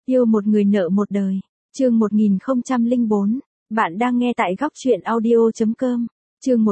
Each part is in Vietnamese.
Yêu một người nợ một đời. Chương 1004. Bạn đang nghe tại góc truyện audio.com. Chương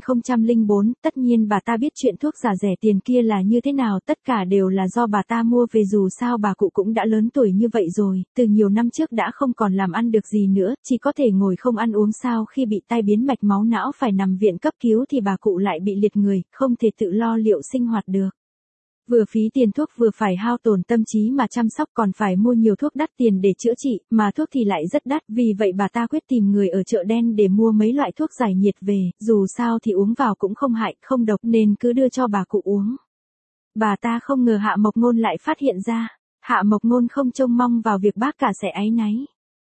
1004. Tất nhiên bà ta biết chuyện thuốc giả rẻ tiền kia là như thế nào, tất cả đều là do bà ta mua về, dù sao bà cụ cũng đã lớn tuổi như vậy rồi, từ nhiều năm trước đã không còn làm ăn được gì nữa, chỉ có thể ngồi không ăn uống. Sau khi bị tai biến mạch máu não phải nằm viện cấp cứu thì bà cụ lại bị liệt người, không thể tự lo liệu sinh hoạt được. Vừa phí tiền thuốc vừa phải hao tổn tâm trí mà chăm sóc, còn phải mua nhiều thuốc đắt tiền để chữa trị, mà thuốc thì lại rất đắt, vì vậy bà ta quyết tìm người ở chợ đen để mua mấy loại thuốc giải nhiệt về, dù sao thì uống vào cũng không hại, không độc nên cứ đưa cho bà cụ uống. Bà ta không ngờ Hạ Mộc Ngôn lại phát hiện ra. Hạ Mộc Ngôn không trông mong vào việc bác cả sẽ áy náy.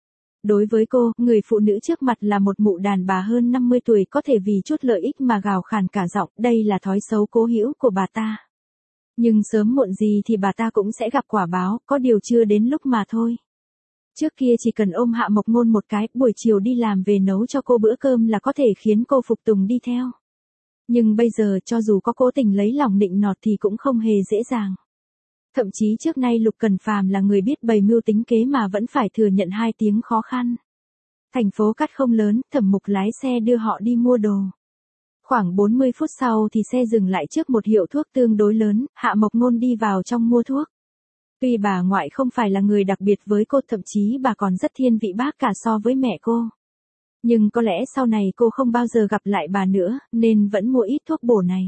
Đối với cô, người phụ nữ trước mặt là một mụ đàn bà hơn 50 tuổi có thể vì chút lợi ích mà gào khàn cả giọng, đây là thói xấu cố hữu của bà ta. Nhưng sớm muộn gì thì bà ta cũng sẽ gặp quả báo, có điều chưa đến lúc mà thôi. Trước kia chỉ cần ôm Hạ Mộc Ngôn một cái, buổi chiều đi làm về nấu cho cô bữa cơm là có thể khiến cô phục tùng đi theo. Nhưng bây giờ cho dù có cố tình lấy lòng nịnh nọt thì cũng không hề dễ dàng. Thậm chí trước nay Lục Cần Phàm là người biết bày mưu tính kế mà vẫn phải thừa nhận hai tiếng khó khăn. Thành phố Cát không lớn, Thẩm Mục lái xe đưa họ đi mua đồ. Khoảng 40 phút sau thì xe dừng lại trước một hiệu thuốc tương đối lớn, Hạ Mộc Ngôn đi vào trong mua thuốc. Tuy bà ngoại không phải là người đặc biệt với cô, thậm chí bà còn rất thiên vị bác cả so với mẹ cô. Nhưng có lẽ sau này cô không bao giờ gặp lại bà nữa, nên vẫn mua ít thuốc bổ này.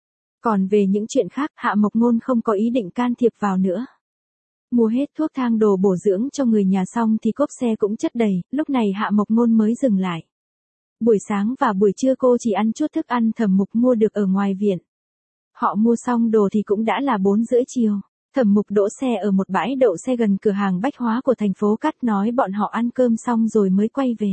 Còn về những chuyện khác, Hạ Mộc Ngôn không có ý định can thiệp vào nữa. Mua hết thuốc thang đồ bổ dưỡng cho người nhà xong thì cốp xe cũng chất đầy, lúc này Hạ Mộc Ngôn mới dừng lại. Buổi sáng và buổi trưa cô chỉ ăn chút thức ăn Thẩm Mục mua được ở ngoài viện. Họ mua xong đồ thì cũng đã là 4 rưỡi chiều. Thẩm Mục đỗ xe ở một bãi đậu xe gần cửa hàng bách hóa của thành phố Cát, nói bọn họ ăn cơm xong rồi mới quay về.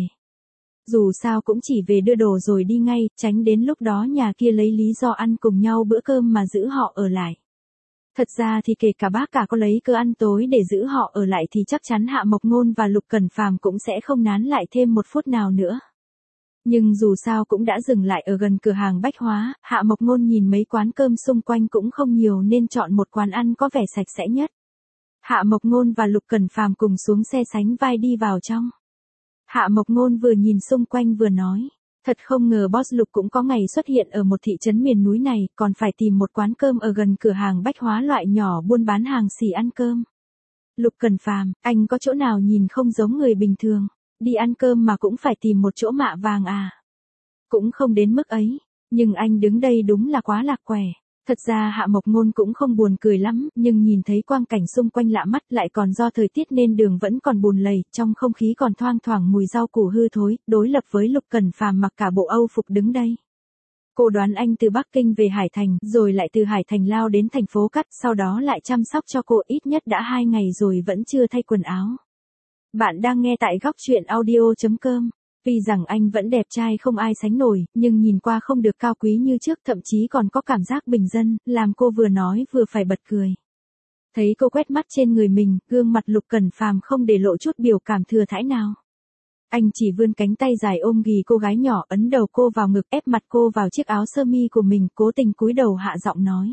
Dù sao cũng chỉ về đưa đồ rồi đi ngay, tránh đến lúc đó nhà kia lấy lý do ăn cùng nhau bữa cơm mà giữ họ ở lại. Thật ra thì kể cả bác cả có lấy cớ ăn tối để giữ họ ở lại thì chắc chắn Hạ Mộc Ngôn và Lục Cẩn Phàm cũng sẽ không nán lại thêm một phút nào nữa. Nhưng dù sao cũng đã dừng lại ở gần cửa hàng bách hóa, Hạ Mộc Ngôn nhìn mấy quán cơm xung quanh cũng không nhiều nên chọn một quán ăn có vẻ sạch sẽ nhất. Hạ Mộc Ngôn và Lục Cẩn Phàm cùng xuống xe sánh vai đi vào trong. Hạ Mộc Ngôn vừa nhìn xung quanh vừa nói, thật không ngờ boss Lục cũng có ngày xuất hiện ở một thị trấn miền núi này, còn phải tìm một quán cơm ở gần cửa hàng bách hóa loại nhỏ buôn bán hàng xỉ ăn cơm. Lục Cẩn Phàm, anh có chỗ nào nhìn không giống người bình thường? Đi ăn cơm mà cũng phải tìm một chỗ mạ vàng à? Cũng không đến mức ấy, nhưng anh đứng đây đúng là quá lạc quẻ. Thật ra Hạ Mộc Ngôn cũng không buồn cười lắm, nhưng nhìn thấy quang cảnh xung quanh lạ mắt, lại còn do thời tiết nên đường vẫn còn bùn lầy, trong không khí còn thoang thoảng mùi rau củ hư thối, đối lập với Lục Cẩn Phàm mặc cả bộ Âu phục đứng đây. Cô đoán anh từ Bắc Kinh về Hải Thành, rồi lại từ Hải Thành lao đến thành phố Cát, sau đó lại chăm sóc cho cô, ít nhất đã 2 ngày rồi vẫn chưa thay quần áo. Bạn đang nghe tại góc truyện audio.com. Tuy rằng anh vẫn đẹp trai không ai sánh nổi, nhưng nhìn qua không được cao quý như trước, thậm chí còn có cảm giác bình dân, làm cô vừa nói vừa phải bật cười. Thấy cô quét mắt trên người mình, gương mặt Lục Cẩn Phàm không để lộ chút biểu cảm thừa thãi nào. Anh chỉ vươn cánh tay dài ôm ghì cô gái nhỏ, ấn đầu cô vào ngực, ép mặt cô vào chiếc áo sơ mi của mình, cố tình cúi đầu hạ giọng nói.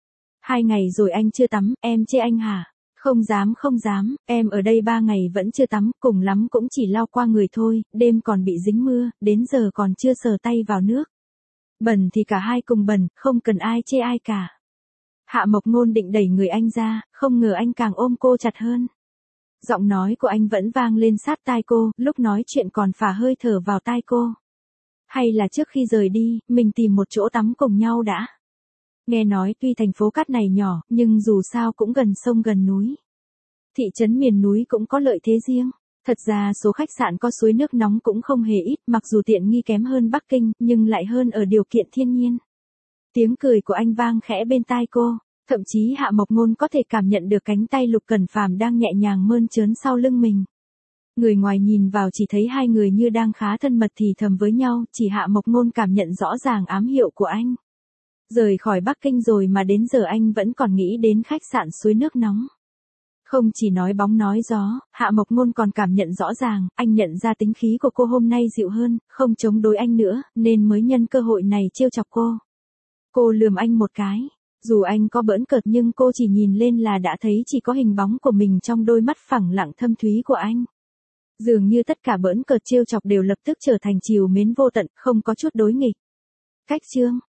2 ngày rồi anh chưa tắm, em chê anh hả? Không dám, em ở đây 3 ngày vẫn chưa tắm, cùng lắm cũng chỉ lau qua người thôi, đêm còn bị dính mưa, đến giờ còn chưa sờ tay vào nước. Bẩn thì cả hai cùng bẩn, không cần ai chê ai cả. Hạ Mộc Ngôn định đẩy người anh ra, không ngờ anh càng ôm cô chặt hơn. Giọng nói của anh vẫn vang lên sát tai cô, lúc nói chuyện còn phả hơi thở vào tai cô. Hay là trước khi rời đi, mình tìm một chỗ tắm cùng nhau đã. Nghe nói tuy thành phố Cát này nhỏ, nhưng dù sao cũng gần sông gần núi. Thị trấn miền núi cũng có lợi thế riêng. Thật ra số khách sạn có suối nước nóng cũng không hề ít, mặc dù tiện nghi kém hơn Bắc Kinh, nhưng lại hơn ở điều kiện thiên nhiên. Tiếng cười của anh vang khẽ bên tai cô, thậm chí Hạ Mộc Ngôn có thể cảm nhận được cánh tay Lục Cẩn Phàm đang nhẹ nhàng mơn trớn sau lưng mình. Người ngoài nhìn vào chỉ thấy hai người như đang khá thân mật thì thầm với nhau, chỉ Hạ Mộc Ngôn cảm nhận rõ ràng ám hiệu của anh. Rời khỏi Bắc Kinh rồi mà đến giờ anh vẫn còn nghĩ đến khách sạn suối nước nóng. Không chỉ nói bóng nói gió, Hạ Mộc Ngôn còn cảm nhận rõ ràng, anh nhận ra tính khí của cô hôm nay dịu hơn, không chống đối anh nữa, nên mới nhân cơ hội này trêu chọc cô. Cô lườm anh một cái, Dù anh có bỡn cợt nhưng cô chỉ nhìn lên là đã thấy chỉ có hình bóng của mình trong đôi mắt phẳng lặng thâm thúy của anh. Dường như tất cả bỡn cợt trêu chọc đều lập tức trở thành trìu mến vô tận, không có chút đối nghịch. Cách chương